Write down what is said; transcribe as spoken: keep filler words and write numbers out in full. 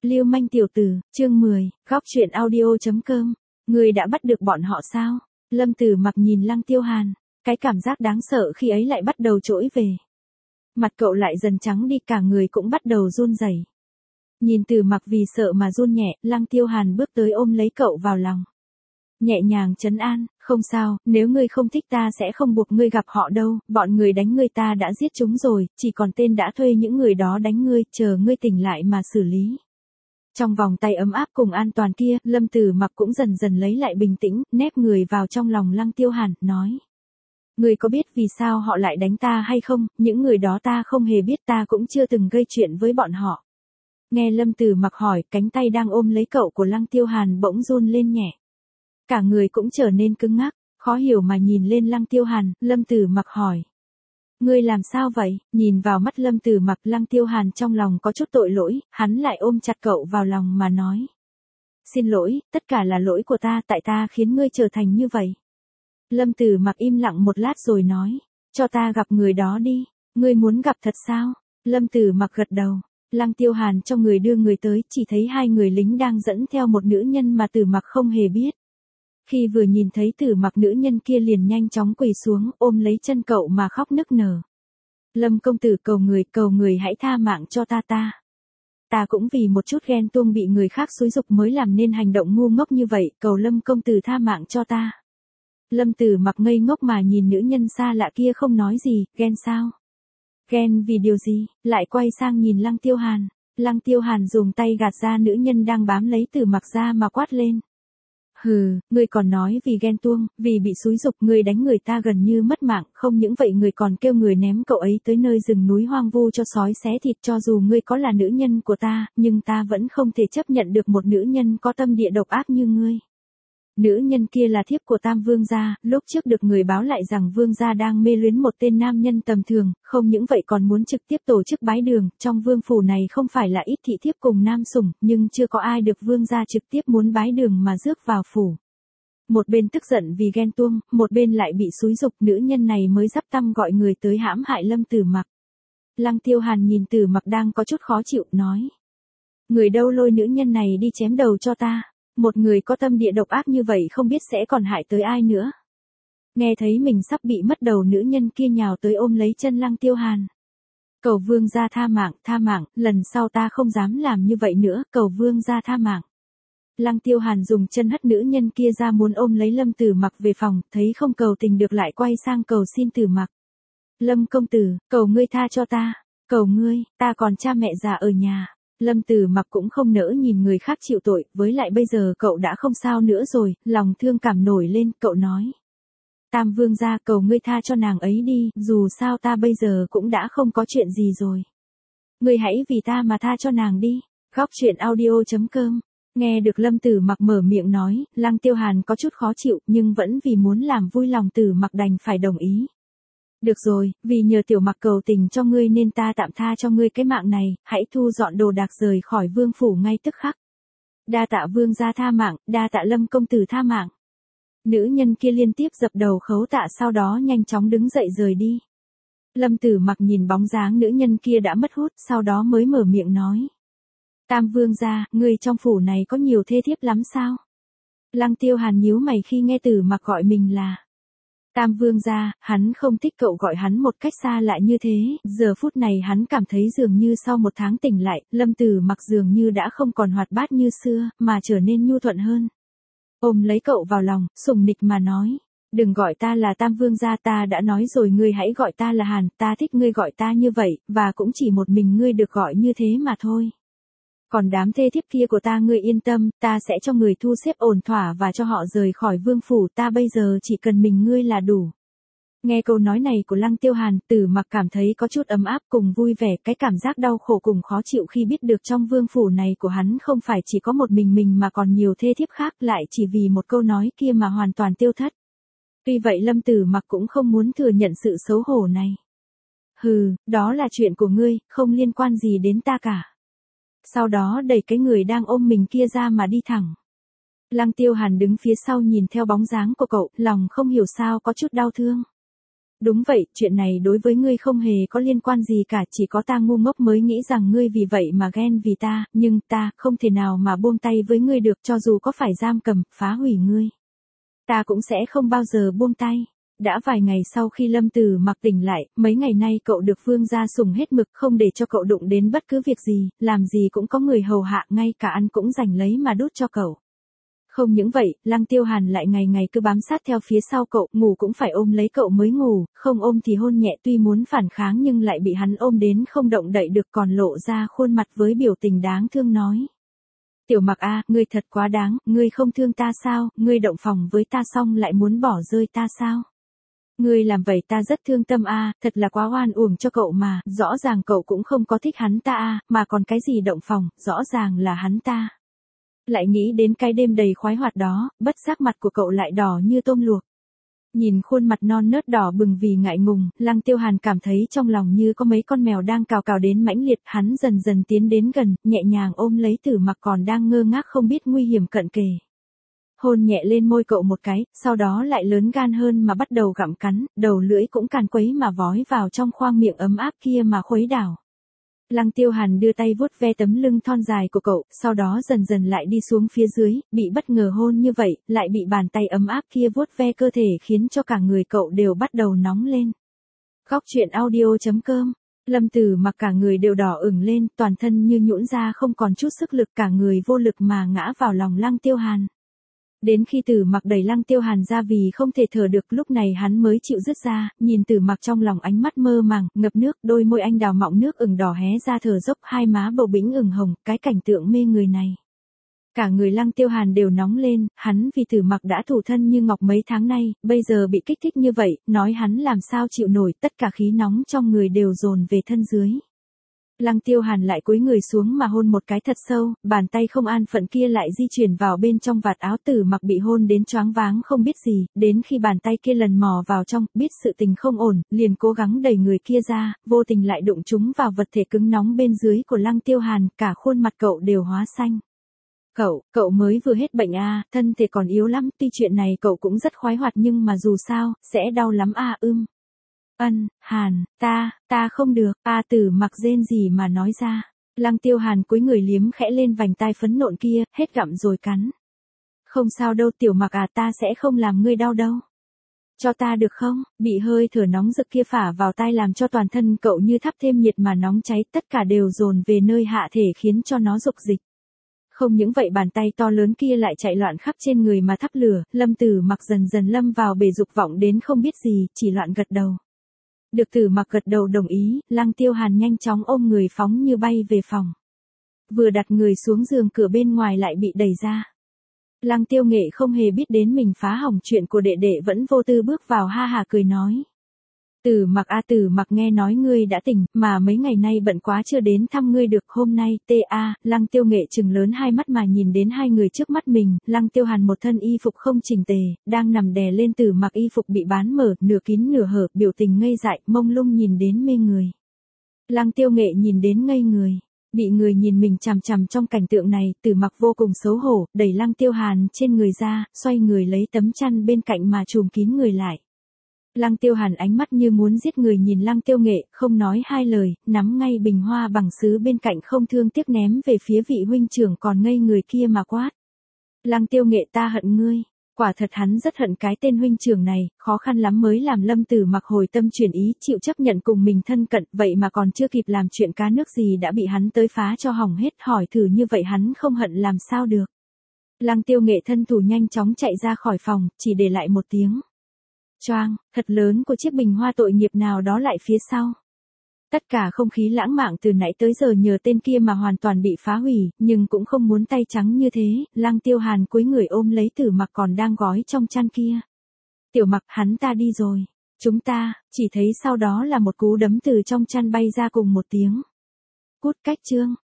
Lưu manh tiểu tử, chương mười, góc truyện audio.com. Người đã bắt được bọn họ sao? Lâm Tử Mặc nhìn Lăng Tiêu Hàn, cái cảm giác đáng sợ khi ấy lại bắt đầu trỗi về. Mặt cậu lại dần trắng đi, cả người cũng bắt đầu run rẩy. Nhìn Tử Mặc vì sợ mà run nhẹ, Lăng Tiêu Hàn bước tới ôm lấy cậu vào lòng. Nhẹ nhàng trấn an, không sao, nếu ngươi không thích ta sẽ không buộc ngươi gặp họ đâu, bọn người đánh ngươi ta đã giết chúng rồi, chỉ còn tên đã thuê những người đó đánh ngươi, chờ ngươi tỉnh lại mà xử lý. Trong vòng tay ấm áp cùng an toàn kia, Lâm Tử Mặc cũng dần dần lấy lại bình tĩnh, nép người vào trong lòng Lăng Tiêu Hàn, nói. Ngươi có biết vì sao họ lại đánh ta hay không, những người đó ta không hề biết, ta cũng chưa từng gây chuyện với bọn họ. Nghe Lâm Tử Mặc hỏi, cánh tay đang ôm lấy cậu của Lăng Tiêu Hàn bỗng run lên nhẹ. Cả người cũng trở nên cứng ngắc, khó hiểu mà nhìn lên Lăng Tiêu Hàn, Lâm Tử Mặc hỏi. Ngươi làm sao vậy? Nhìn vào mắt Lâm Tử Mặc, Lăng Tiêu Hàn trong lòng có chút tội lỗi, hắn lại ôm chặt cậu vào lòng mà nói. Xin lỗi, tất cả là lỗi của ta, tại ta khiến ngươi trở thành như vậy. Lâm Tử Mặc im lặng một lát rồi nói, cho ta gặp người đó đi, ngươi muốn gặp thật sao? Lâm Tử Mặc gật đầu, Lăng Tiêu Hàn cho người đưa người tới, chỉ thấy hai người lính đang dẫn theo một nữ nhân mà Tử Mặc không hề biết. Khi vừa nhìn thấy Tử Mặc, nữ nhân kia liền nhanh chóng quỳ xuống, ôm lấy chân cậu mà khóc nức nở. Lâm công tử, cầu người, cầu người hãy tha mạng cho ta ta. Ta cũng vì một chút ghen tuông bị người khác xúi giục mới làm nên hành động ngu ngốc như vậy, cầu Lâm công tử tha mạng cho ta. Lâm Tử Mặc ngây ngốc mà nhìn nữ nhân xa lạ kia không nói gì, ghen sao? Ghen vì điều gì? Lại quay sang nhìn Lăng Tiêu Hàn. Lăng Tiêu Hàn dùng tay gạt ra nữ nhân đang bám lấy Tử Mặc ra mà quát lên. Hừ, ngươi còn nói vì ghen tuông, vì bị xúi giục ngươi đánh người ta gần như mất mạng, không những vậy người còn kêu người ném cậu ấy tới nơi rừng núi hoang vu cho sói xé thịt. Cho dù ngươi có là nữ nhân của ta, nhưng ta vẫn không thể chấp nhận được một nữ nhân có tâm địa độc ác như ngươi. Nữ nhân kia là thiếp của Tam Vương gia, lúc trước được người báo lại rằng Vương gia đang mê luyến một tên nam nhân tầm thường, không những vậy còn muốn trực tiếp tổ chức bái đường, trong vương phủ này không phải là ít thị thiếp cùng nam sủng, nhưng chưa có ai được Vương gia trực tiếp muốn bái đường mà rước vào phủ. Một bên tức giận vì ghen tuông, một bên lại bị xúi giục, nữ nhân này mới dắp tâm gọi người tới hãm hại Lâm Tử Mặc. Lăng Tiêu Hàn nhìn Tử Mặc đang có chút khó chịu, nói. Người đâu lôi nữ nhân này đi chém đầu cho ta. Một người có tâm địa độc ác như vậy không biết sẽ còn hại tới ai nữa. Nghe thấy mình sắp bị mất đầu, nữ nhân kia nhào tới ôm lấy chân Lăng Tiêu Hàn. Cầu Vương gia tha mạng, tha mạng, lần sau ta không dám làm như vậy nữa, cầu Vương gia tha mạng. Lăng Tiêu Hàn dùng chân hất nữ nhân kia ra muốn ôm lấy Lâm Tử Mặc về phòng, thấy không cầu tình được lại quay sang cầu xin Tử Mặc. Lâm công tử, cầu ngươi tha cho ta, cầu ngươi, ta còn cha mẹ già ở nhà. Lâm Tử Mặc cũng không nỡ nhìn người khác chịu tội, với lại bây giờ cậu đã không sao nữa rồi, lòng thương cảm nổi lên, cậu nói. Tam Vương gia, cầu ngươi tha cho nàng ấy đi, dù sao ta bây giờ cũng đã không có chuyện gì rồi. Ngươi hãy vì ta mà tha cho nàng đi. Góc truyện audio.com. Nghe được Lâm Tử Mặc mở miệng nói, Lăng Tiêu Hàn có chút khó chịu, nhưng vẫn vì muốn làm vui lòng Tử Mặc đành phải đồng ý. Được rồi, vì nhờ tiểu Mặc cầu tình cho ngươi nên ta tạm tha cho ngươi cái mạng này, hãy thu dọn đồ đạc rời khỏi vương phủ ngay tức khắc. Đa tạ Vương gia tha mạng, đa tạ Lâm công tử tha mạng. Nữ nhân kia liên tiếp dập đầu khấu tạ, sau đó nhanh chóng đứng dậy rời đi. Lâm Tử Mặc nhìn bóng dáng nữ nhân kia đã mất hút, sau đó mới mở miệng nói. Tam Vương gia, ngươi trong phủ này có nhiều thê thiếp lắm sao? Lăng Tiêu Hàn nhíu mày khi nghe Tử Mặc gọi mình là Tam Vương gia, hắn không thích cậu gọi hắn một cách xa lạ như thế, giờ phút này hắn cảm thấy dường như sau một tháng tỉnh lại, Lâm Tử Mặc dường như đã không còn hoạt bát như xưa, mà trở nên nhu thuận hơn. Ôm lấy cậu vào lòng, sủng nịch mà nói, đừng gọi ta là Tam Vương gia, ta đã nói rồi, ngươi hãy gọi ta là Hàn, ta thích ngươi gọi ta như vậy, và cũng chỉ một mình ngươi được gọi như thế mà thôi. Còn đám thê thiếp kia của ta ngươi yên tâm, ta sẽ cho người thu xếp ổn thỏa và cho họ rời khỏi vương phủ, ta bây giờ chỉ cần mình ngươi là đủ. Nghe câu nói này của Lăng Tiêu Hàn, Tử Mặc cảm thấy có chút ấm áp cùng vui vẻ, cái cảm giác đau khổ cùng khó chịu khi biết được trong vương phủ này của hắn không phải chỉ có một mình mình mà còn nhiều thê thiếp khác, lại chỉ vì một câu nói kia mà hoàn toàn tiêu thất. Tuy vậy Lâm Tử Mặc cũng không muốn thừa nhận sự xấu hổ này. Hừ, đó là chuyện của ngươi, không liên quan gì đến ta cả. Sau đó đẩy cái người đang ôm mình kia ra mà đi thẳng. Lăng Tiêu Hàn đứng phía sau nhìn theo bóng dáng của cậu, lòng không hiểu sao có chút đau thương. Đúng vậy, chuyện này đối với ngươi không hề có liên quan gì cả, chỉ có ta ngu ngốc mới nghĩ rằng ngươi vì vậy mà ghen vì ta, nhưng ta không thể nào mà buông tay với ngươi được, cho dù có phải giam cầm, phá hủy ngươi. Ta cũng sẽ không bao giờ buông tay. Đã vài ngày sau khi Lâm Tử Mặc tỉnh lại, mấy ngày nay cậu được vương gia sủng hết mực, không để cho cậu đụng đến bất cứ việc gì, làm gì cũng có người hầu hạ, ngay cả ăn cũng giành lấy mà đút cho cậu. Không những vậy, Lăng Tiêu Hàn lại ngày ngày cứ bám sát theo phía sau cậu, ngủ cũng phải ôm lấy cậu mới ngủ, không ôm thì hôn nhẹ, tuy muốn phản kháng nhưng lại bị hắn ôm đến không động đậy được, còn lộ ra khuôn mặt với biểu tình đáng thương nói. Tiểu Mặc a, ngươi thật quá đáng, ngươi không thương ta sao, ngươi động phòng với ta xong lại muốn bỏ rơi ta sao? Ngươi làm vậy ta rất thương tâm a, thật là quá oan uổng cho cậu mà, rõ ràng cậu cũng không có thích hắn ta a, mà còn cái gì động phòng, rõ ràng là hắn ta. Lại nghĩ đến cái đêm đầy khoái hoạt đó, bất giác mặt của cậu lại đỏ như tôm luộc. Nhìn khuôn mặt non nớt đỏ bừng vì ngại ngùng, Lăng Tiêu Hàn cảm thấy trong lòng như có mấy con mèo đang cào cào đến mãnh liệt, hắn dần dần tiến đến gần, nhẹ nhàng ôm lấy Tử Mặc còn đang ngơ ngác không biết nguy hiểm cận kề. Hôn nhẹ lên môi cậu một cái, sau đó lại lớn gan hơn mà bắt đầu gặm cắn, đầu lưỡi cũng càn quấy mà vói vào trong khoang miệng ấm áp kia mà khuấy đảo. Lăng Tiêu Hàn đưa tay vuốt ve tấm lưng thon dài của cậu, sau đó dần dần lại đi xuống phía dưới, bị bất ngờ hôn như vậy, lại bị bàn tay ấm áp kia vuốt ve cơ thể khiến cho cả người cậu đều bắt đầu nóng lên. Góc truyện audio chấm com. Lâm Tử Mặc cả người đều đỏ ửng lên, toàn thân như nhũn ra không còn chút sức lực, cả người vô lực mà ngã vào lòng Lăng Tiêu Hàn. Đến khi Tử Mặc đẩy Lăng Tiêu Hàn ra vì không thể thở được, lúc này hắn mới chịu dứt ra, nhìn Tử Mặc trong lòng ánh mắt mơ màng, ngập nước, đôi môi anh đào mọng nước ửng đỏ hé ra thở dốc, hai má bầu bĩnh ửng hồng, cái cảnh tượng mê người này. Cả người Lăng Tiêu Hàn đều nóng lên, hắn vì Tử Mặc đã thủ thân như ngọc mấy tháng nay, bây giờ bị kích thích như vậy, nói hắn làm sao chịu nổi, tất cả khí nóng trong người đều dồn về thân dưới. Lăng Tiêu Hàn lại cúi người xuống mà hôn một cái thật sâu, bàn tay không an phận kia lại di chuyển vào bên trong vạt áo Tử Mặc bị hôn đến choáng váng không biết gì, đến khi bàn tay kia lần mò vào trong, biết sự tình không ổn, liền cố gắng đẩy người kia ra, vô tình lại đụng chúng vào vật thể cứng nóng bên dưới của Lăng Tiêu Hàn, cả khuôn mặt cậu đều hóa xanh. Cậu, cậu mới vừa hết bệnh a, thân thể còn yếu lắm, tuy chuyện này cậu cũng rất khoái hoạt nhưng mà dù sao, sẽ đau lắm a ưm. Ân, Hàn, ta, ta không được, a Tử Mặc rên gì mà nói ra. Lăng Tiêu Hàn cúi người liếm khẽ lên vành tai phấn nộn kia, hết gặm rồi cắn. Không sao đâu Tiểu Mặc à, ta sẽ không làm ngươi đau đâu. Cho ta được không? Bị hơi thở nóng rực kia phả vào tai làm cho toàn thân cậu như thắp thêm nhiệt mà nóng cháy, tất cả đều dồn về nơi hạ thể khiến cho nó rục dịch. Không những vậy bàn tay to lớn kia lại chạy loạn khắp trên người mà thắp lửa, Lâm Tử Mặc dần dần lâm vào bể dục vọng đến không biết gì, chỉ loạn gật đầu. Được Tử Mặc gật đầu đồng ý, Lăng Tiêu Hàn nhanh chóng ôm người phóng như bay về phòng. Vừa đặt người xuống giường, cửa bên ngoài lại bị đẩy ra. Lăng Tiêu Nghệ không hề biết đến mình phá hỏng chuyện của đệ đệ vẫn vô tư bước vào ha hà cười nói. Tử Mặc a Tử Mặc nghe nói ngươi đã tỉnh, mà mấy ngày nay bận quá chưa đến thăm ngươi được, hôm nay, tê a, Lăng Tiêu Nghệ trừng lớn hai mắt mà nhìn đến hai người trước mắt mình, Lăng Tiêu Hàn một thân y phục không chỉnh tề, đang nằm đè lên Tử Mặc y phục bị bán mở, nửa kín nửa hở, biểu tình ngây dại, mông lung nhìn đến mê người. Lăng Tiêu Nghệ nhìn đến ngây người, bị người nhìn mình chằm chằm trong cảnh tượng này, Tử Mặc vô cùng xấu hổ, đẩy Lăng Tiêu Hàn trên người ra, xoay người lấy tấm chăn bên cạnh mà trùm kín người lại. Lăng Tiêu Hàn ánh mắt như muốn giết người nhìn Lăng Tiêu Nghệ, không nói hai lời, nắm ngay bình hoa bằng sứ bên cạnh không thương tiếc ném về phía vị huynh trưởng còn ngây người kia mà quát. Lăng Tiêu Nghệ, ta hận ngươi. Quả thật hắn rất hận cái tên huynh trưởng này, khó khăn lắm mới làm Lâm Tử Mặc hồi tâm chuyển ý, chịu chấp nhận cùng mình thân cận, vậy mà còn chưa kịp làm chuyện cá nước gì đã bị hắn tới phá cho hỏng hết, hỏi thử như vậy hắn không hận làm sao được. Lăng Tiêu Nghệ thân thủ nhanh chóng chạy ra khỏi phòng, chỉ để lại một tiếng choang, thật lớn của chiếc bình hoa tội nghiệp nào đó lại phía sau. Tất cả không khí lãng mạn từ nãy tới giờ nhờ tên kia mà hoàn toàn bị phá hủy, nhưng cũng không muốn tay trắng như thế, Lăng Tiêu Hàn cúi người ôm lấy Tử Mặc còn đang gói trong chăn kia. Tiểu Mặc, hắn ta đi rồi. Chúng ta, chỉ thấy sau đó là một cú đấm từ trong chăn bay ra cùng một tiếng. Cút cách chương.